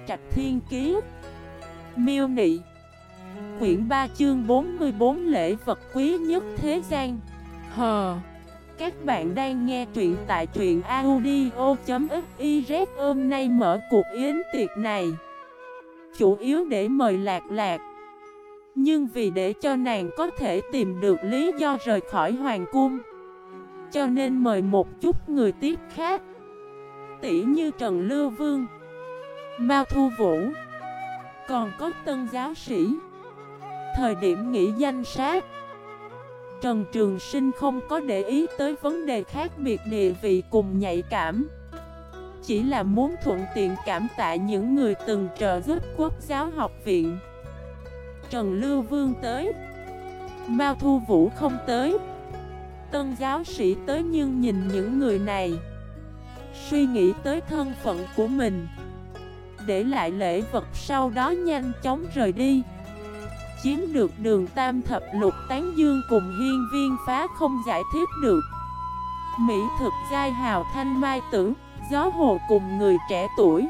Trạch Thiên Kiế. Miêu Nị. Quyển 3 chương 44 lễ vật quý nhất thế gian. Hờ. Các bạn đang nghe truyện tại truyện audio.xyz. Hôm nay mở cuộc yến tiệc này chủ yếu để mời Lạc Lạc. Nhưng vì để cho nàng có thể tìm được lý do rời khỏi hoàng cung, cho nên mời một chút người tiếp khác, tỉ như Trần Lưu Vương, Mao Thu Vũ, còn có Tân giáo sĩ. Thời điểm nghĩ danh sách, Trần Trường Sinh không có để ý tới vấn đề khác biệt địa vị cùng nhạy cảm, chỉ là muốn thuận tiện cảm tạ những người từng trợ giúp Quốc giáo học viện. Trần Lưu Vương tới, Mao Thu Vũ không tới, Tân giáo sĩ tới, nhưng nhìn những người này, suy nghĩ tới thân phận của mình, để lại lễ vật sau đó nhanh chóng rời đi. Chiếm được Đường Tam Thập Lục tán dương cùng Hiên Viên Phá không giải thích được. Mỹ thực giai hào thanh mai tử, gió hồ cùng người trẻ tuổi.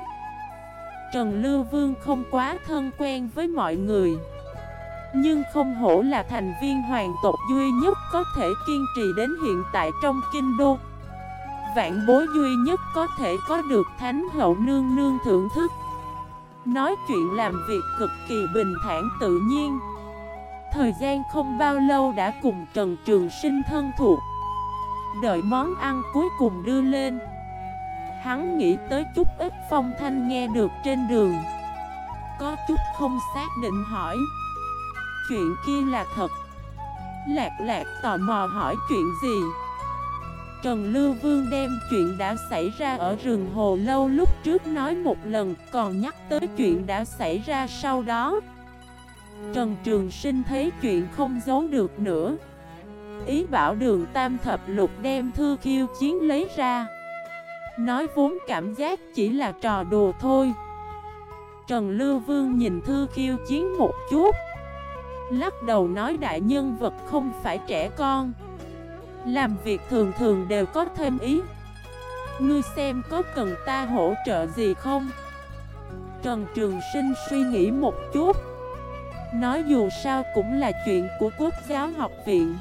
Trần Lưu Vương không quá thân quen với mọi người, nhưng không hổ là thành viên hoàng tộc duy nhất có thể kiên trì đến hiện tại trong kinh đô. Vạn bối duy nhất có thể có được Thánh hậu nương nương thưởng thức. Nói chuyện làm việc cực kỳ bình thản tự nhiên. Thời gian không bao lâu đã cùng Trần Trường Sinh thân thuộc. Đợi món ăn cuối cùng đưa lên, hắn nghĩ tới chút ít phong thanh nghe được trên đường, có chút không xác định hỏi: chuyện kia là thật? Lạc Lạc tò mò hỏi chuyện gì. Trần Lưu Vương đem chuyện đã xảy ra ở rừng Hồ Lâu lúc trước nói một lần, còn nhắc tới chuyện đã xảy ra sau đó. Trần Trường Sinh thấy chuyện không giấu được nữa, ý bảo Đường Tam Thập Lục đem thư khiêu chiến lấy ra, nói vốn cảm giác chỉ là trò đùa thôi. Trần Lưu Vương nhìn thư khiêu chiến một chút, lắc đầu nói: đại nhân vật không phải trẻ con, làm việc thường thường đều có thêm ý. Ngươi xem có cần ta hỗ trợ gì không? Trần Trường Sinh suy nghĩ một chút, nói dù sao cũng là chuyện của Quốc giáo học viện,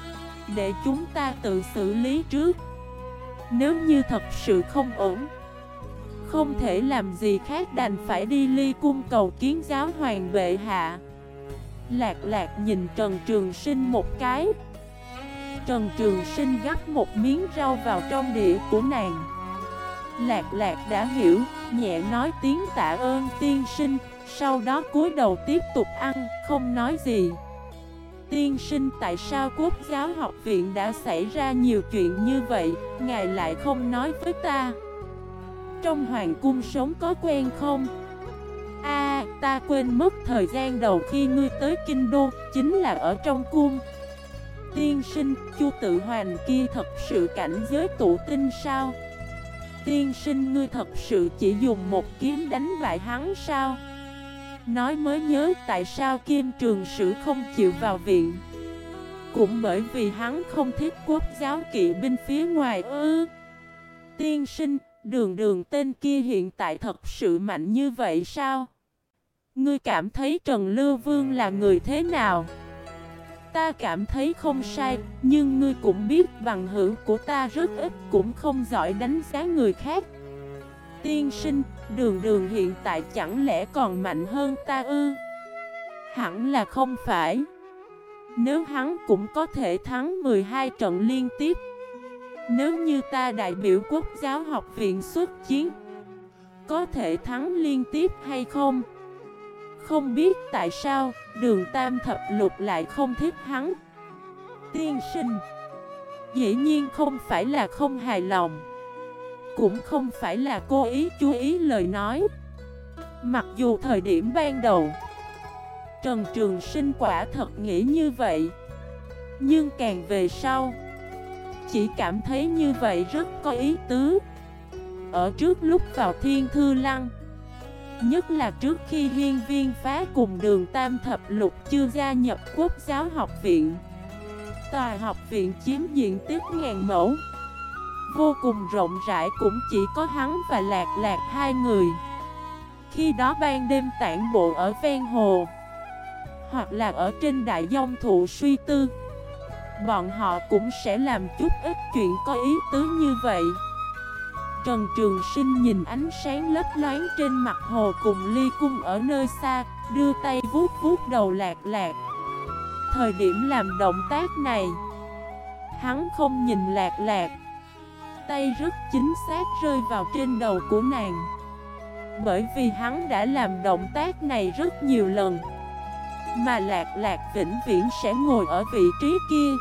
để chúng ta tự xử lý trước. Nếu như thật sự không ổn, không thể làm gì khác đành phải đi Ly cung cầu kiến giáo hoàng bệ hạ. Lạc Lạc nhìn Trần Trường Sinh một cái. Trần Trường Sinh gắp một miếng rau vào trong đĩa của nàng. Lạc Lạc đã hiểu, nhẹ nói tiếng tạ ơn tiên sinh, sau đó cúi đầu tiếp tục ăn, không nói gì. Tiên sinh, tại sao Quốc giáo học viện đã xảy ra nhiều chuyện như vậy, ngài lại không nói với ta? Trong hoàng cung sống có quen không? Ta quên mất thời gian đầu khi ngươi tới kinh đô, chính là ở trong cung. Tiên sinh, Chu Tự Hoành kia thật sự cảnh giới tụ tinh sao? Tiên sinh, ngươi thật sự chỉ dùng một kiếm đánh bại hắn sao? Nói mới nhớ tại sao Kim Trường Sử không chịu vào viện, cũng bởi vì hắn không thích Quốc giáo kỵ binh phía ngoài ư? Tiên sinh, Đường tên kia hiện tại thật sự mạnh như vậy sao? Ngươi cảm thấy Trần Lưu Vương là người thế nào? Ta cảm thấy không sai, nhưng ngươi cũng biết bằng hữu của ta rất ít, cũng không giỏi đánh giá người khác. Tiên sinh, Đường hiện tại chẳng lẽ còn mạnh hơn ta ư? Hẳn là không phải. Nếu hắn cũng có thể thắng 12 trận liên tiếp. Nếu như ta đại biểu Quốc giáo học viện xuất chiến, có thể thắng liên tiếp hay không? Không biết tại sao Đường Tam Thập Lục lại không thích hắn. Tiên sinh, dĩ nhiên không phải là không hài lòng, cũng không phải là cố ý chú ý lời nói. Mặc dù thời điểm ban đầu Trần Trường Sinh quả thật nghĩ như vậy, nhưng càng về sau chỉ cảm thấy như vậy rất có ý tứ. Ở trước lúc vào Thiên Thư Lăng, nhất là trước khi Hiên Viên Phá cùng Đường Tam Thập Lục chưa gia nhập Quốc giáo học viện, tòa học viện chiếm diện tích 1000 mẫu, vô cùng rộng rãi, cũng chỉ có hắn và Lạc Lạc hai người. Khi đó ban đêm tản bộ ở ven hồ, hoặc là ở trên đại dông thụ suy tư, bọn họ cũng sẽ làm chút ít chuyện có ý tứ như vậy. Trần Trường Sinh nhìn ánh sáng lấp loáng trên mặt hồ cùng ly cung ở nơi xa, đưa tay vuốt vuốt đầu Lạc Lạc. Thời điểm làm động tác này, hắn không nhìn Lạc Lạc, tay rất chính xác rơi vào trên đầu của nàng. Bởi vì hắn đã làm động tác này rất nhiều lần, mà Lạc Lạc vĩnh viễn sẽ ngồi ở vị trí kia.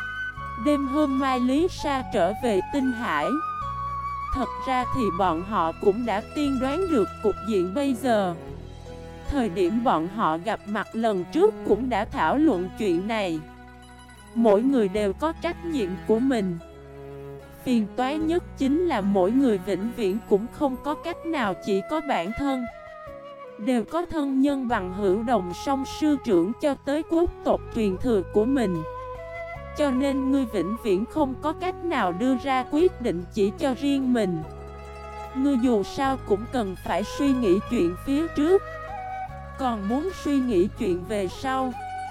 Đêm hôm mai Lý Sa trở về Tinh Hải. Thật ra thì bọn họ cũng đã tiên đoán được cục diện bây giờ. Thời điểm bọn họ gặp mặt lần trước cũng đã thảo luận chuyện này. Mỗi người đều có trách nhiệm của mình. Phiền toái nhất chính là mỗi người vĩnh viễn cũng không có cách nào chỉ có bản thân. Đều có thân nhân bằng hữu đồng song sư trưởng cho tới quốc tộc truyền thừa của mình. Cho nên ngươi vĩnh viễn không có cách nào đưa ra quyết định chỉ cho riêng mình. Ngươi dù sao cũng cần phải suy nghĩ chuyện phía trước, còn muốn suy nghĩ chuyện về sau.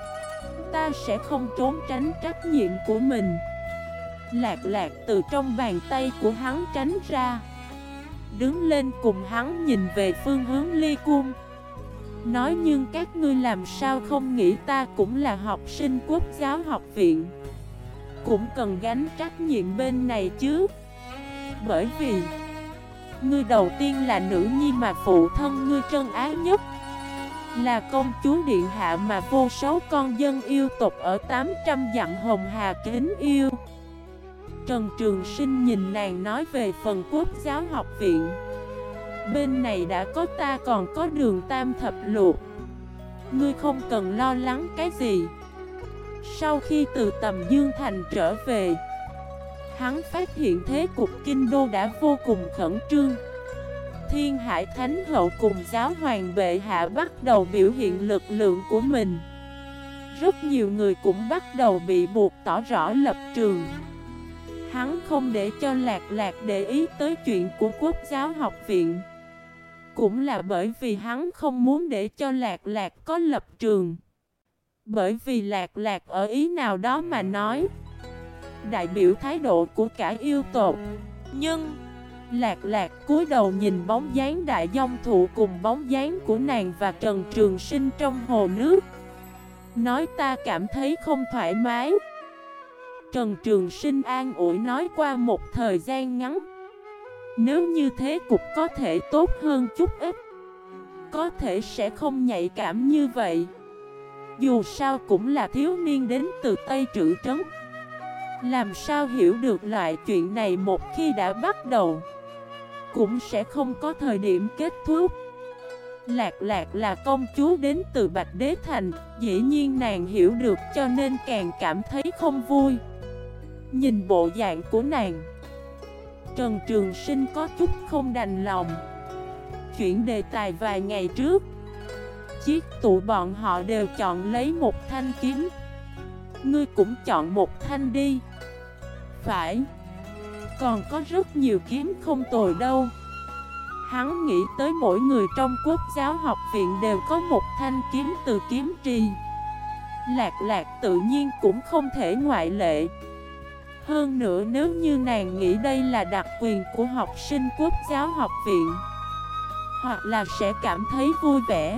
Ta sẽ không trốn tránh trách nhiệm của mình. Lạc Lạc từ trong bàn tay của hắn tránh ra, đứng lên cùng hắn nhìn về phương hướng ly cung. Nói nhưng các ngươi làm sao không nghĩ ta cũng là học sinh Quốc giáo học viện, cũng cần gánh trách nhiệm bên này chứ. Bởi vì ngươi đầu tiên là nữ nhi mà phụ thân ngươi trân ái nhất, là công chúa điện hạ mà vô số con dân yêu tộc ở 800 dặm Hồng Hà kính yêu. Trần Trường Sinh nhìn nàng nói về phần Quốc giáo học viện. Bên này đã có ta còn có Đường Tam thập lục. Ngươi không cần lo lắng cái gì. Sau khi từ Tầm Dương Thành trở về, hắn phát hiện thế cục kinh đô đã vô cùng khẩn trương. Thiên Hải Thánh Hậu cùng giáo hoàng bệ hạ bắt đầu biểu hiện lực lượng của mình. Rất nhiều người cũng bắt đầu bị buộc tỏ rõ lập trường. Hắn không để cho Lạc Lạc để ý tới chuyện của Quốc giáo học viện, cũng là bởi vì hắn không muốn để cho Lạc Lạc có lập trường. Bởi vì Lạc Lạc ở ý nào đó mà nói, đại biểu thái độ của cả yêu tộc. Nhưng Lạc Lạc cúi đầu nhìn bóng dáng đại dông thụ cùng bóng dáng của nàng và Trần Trường Sinh trong hồ nước, nói ta cảm thấy không thoải mái. Trần Trường Sinh an ủi nói qua một thời gian ngắn, nếu như thế cục có thể tốt hơn chút ít, có thể sẽ không nhạy cảm như vậy. Dù sao cũng là thiếu niên đến từ Tây Trữ Trấn, làm sao hiểu được loại chuyện này một khi đã bắt đầu, cũng sẽ không có thời điểm kết thúc. Lạc Lạc là công chúa đến từ Bạch Đế Thành, dĩ nhiên nàng hiểu được cho nên càng cảm thấy không vui. Nhìn bộ dạng của nàng, Trần Trường Sinh có chút không đành lòng. Chuyển đề tài vài ngày trước, chiếc tụ bọn họ đều chọn lấy một thanh kiếm. Ngươi cũng chọn một thanh đi. Phải, còn có rất nhiều kiếm không tồi đâu. Hắn nghĩ tới mỗi người trong Quốc giáo học viện đều có một thanh kiếm từ kiếm trì. Lạc Lạc tự nhiên cũng không thể ngoại lệ. Hơn nữa nếu như nàng nghĩ đây là đặc quyền của học sinh Quốc giáo học viện, hoặc là sẽ cảm thấy vui vẻ.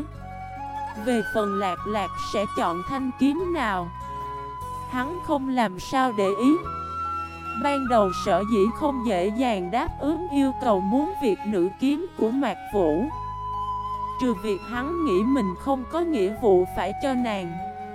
Về phần Lạc Lạc sẽ chọn thanh kiếm nào, hắn không làm sao để ý. Ban đầu sở dĩ không dễ dàng đáp ứng yêu cầu muốn việc nữ kiếm của Mạc Vũ, trừ việc hắn nghĩ mình không có nghĩa vụ phải cho nàng,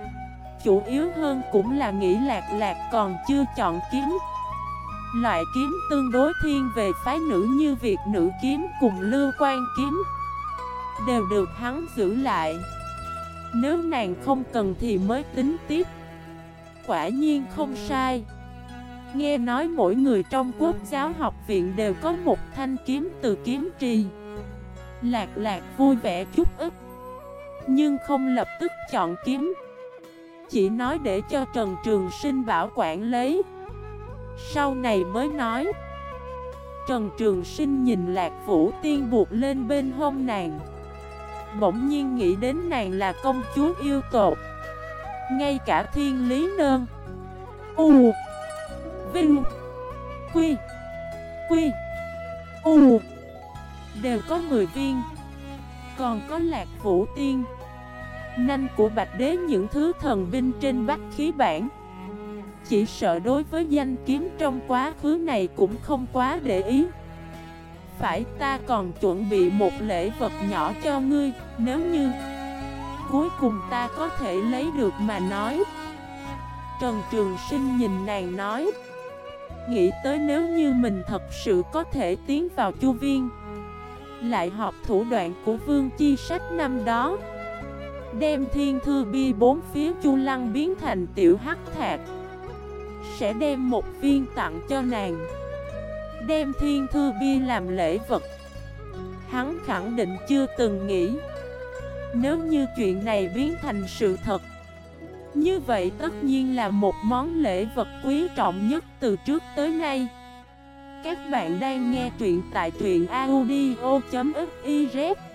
chủ yếu hơn cũng là nghĩ Lạc Lạc còn chưa chọn kiếm. Loại kiếm tương đối thiên về phái nữ như việc nữ kiếm cùng lưu quan kiếm đều được hắn giữ lại. Nếu nàng không cần thì mới tính tiếp. Quả nhiên không sai. Nghe nói mỗi người trong Quốc giáo học viện đều có một thanh kiếm từ kiếm trì. Lạc Lạc vui vẻ chút ít, nhưng không lập tức chọn kiếm, chỉ nói để cho Trần Trường Sinh bảo quản lấy. Sau này mới nói. Trần Trường Sinh nhìn Lạc Vũ Tiên buộc lên bên hông nàng, bỗng nhiên nghĩ đến nàng là công chúa yêu tột. Ngay cả Thiên Lý Nơn U Vinh Quy Quy U đều có 10 viên. Còn có Lạc Vũ Tiên, nanh của Bạch Đế, những thứ thần binh trên bách khí bản. Chỉ sợ đối với danh kiếm trong quá khứ này cũng không quá để ý. Phải, ta còn chuẩn bị một lễ vật nhỏ cho ngươi, nếu như cuối cùng ta có thể lấy được mà nói. Trần Trường Sinh nhìn nàng nói, nghĩ tới nếu như mình thật sự có thể tiến vào Chu Viên, lại học thủ đoạn của Vương Chi Sách năm đó, đem thiên thư bia bốn phía Chu Lăng biến thành tiểu hắc thạc, sẽ đem một viên tặng cho nàng, đem thiên thư bia làm lễ vật. Hắn khẳng định chưa từng nghĩ, nếu như chuyện này biến thành sự thật, như vậy tất nhiên là một món lễ vật quý trọng nhất từ trước tới nay. Các bạn đang nghe truyện tại truyện audio.fif